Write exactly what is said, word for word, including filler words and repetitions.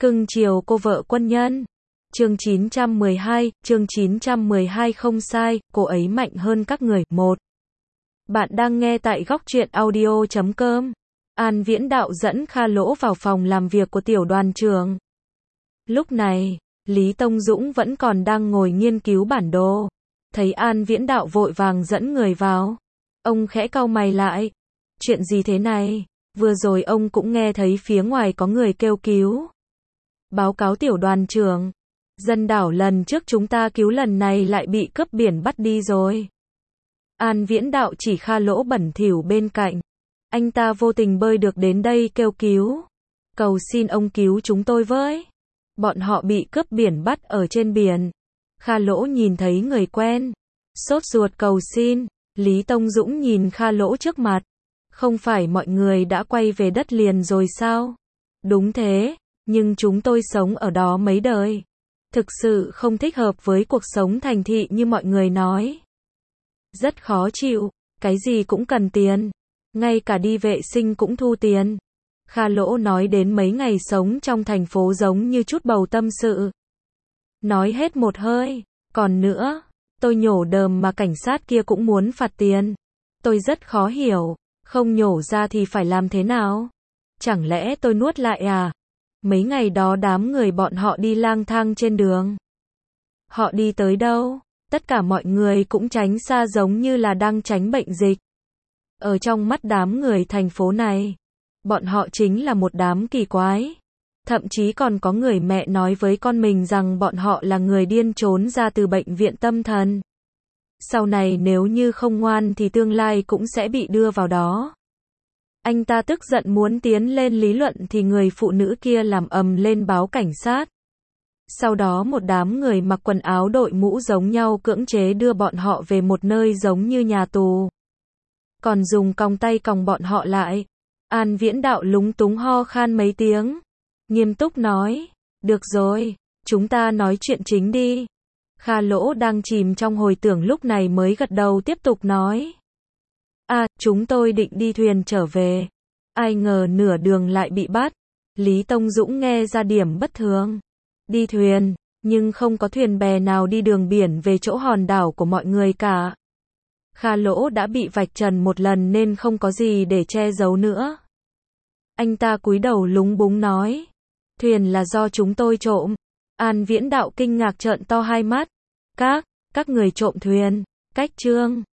Cưng chiều cô vợ quân nhân. Chương chín trăm mười hai, chương chín trăm mười hai không sai, cô ấy mạnh hơn các người. một. Bạn đang nghe tại góc truyện audio chấm com. An Viễn Đạo dẫn Kha Lỗ vào phòng làm việc của tiểu đoàn trưởng. Lúc này, Lý Tông Dũng vẫn còn đang ngồi nghiên cứu bản đồ. Thấy An Viễn Đạo vội vàng dẫn người vào. Ông khẽ cau mày lại. Chuyện gì thế này? Vừa rồi ông cũng nghe thấy phía ngoài có người kêu cứu. Báo cáo tiểu đoàn trưởng. Dân đảo lần trước chúng ta cứu lần này lại bị cướp biển bắt đi rồi. An Viễn Đạo chỉ Kha Lỗ bẩn thỉu bên cạnh. Anh ta vô tình bơi được đến đây kêu cứu. Cầu xin ông cứu chúng tôi với. Bọn họ bị cướp biển bắt ở trên biển. Kha Lỗ nhìn thấy người quen. Sốt ruột cầu xin. Lý Tông Dũng nhìn Kha Lỗ trước mặt. Không phải mọi người đã quay về đất liền rồi sao? Đúng thế, nhưng chúng tôi sống ở đó mấy đời. Thực sự không thích hợp với cuộc sống thành thị như mọi người nói. Rất khó chịu, cái gì cũng cần tiền. Ngay cả đi vệ sinh cũng thu tiền. Kha Lỗ nói đến mấy ngày sống trong thành phố giống như chút bầu tâm sự. Nói hết một hơi, còn nữa, tôi nhổ đờm mà cảnh sát kia cũng muốn phạt tiền. Tôi rất khó hiểu, không nhổ ra thì phải làm thế nào? Chẳng lẽ tôi nuốt lại à? Mấy ngày đó đám người bọn họ đi lang thang trên đường. Họ đi tới đâu? Tất cả mọi người cũng tránh xa giống như là đang tránh bệnh dịch. Ở trong mắt đám người thành phố này, bọn họ chính là một đám kỳ quái. Thậm chí còn có người mẹ nói với con mình rằng bọn họ là người điên trốn ra từ bệnh viện tâm thần. Sau này nếu như không ngoan thì tương lai cũng sẽ bị đưa vào đó. Anh ta tức giận muốn tiến lên lý luận thì người phụ nữ kia làm ầm lên báo cảnh sát. Sau đó một đám người mặc quần áo đội mũ giống nhau cưỡng chế đưa bọn họ về một nơi giống như nhà tù. Còn dùng còng tay còng bọn họ lại. An Viễn Đạo lúng túng ho khan mấy tiếng. Nghiêm túc nói. Được rồi, chúng ta nói chuyện chính đi. Kha Lỗ đang chìm trong hồi tưởng lúc này mới gật đầu tiếp tục nói. À, chúng tôi định đi thuyền trở về. Ai ngờ nửa đường lại bị bắt. Lý Tông Dũng nghe ra điểm bất thường. Đi thuyền, nhưng không có thuyền bè nào đi đường biển về chỗ hòn đảo của mọi người cả. Kha Lỗ đã bị vạch trần một lần nên không có gì để che giấu nữa. Anh ta cúi đầu lúng búng nói. Thuyền là do chúng tôi trộm. An Viễn Đạo kinh ngạc trợn to hai mắt. Các, các người trộm thuyền. Cách trương.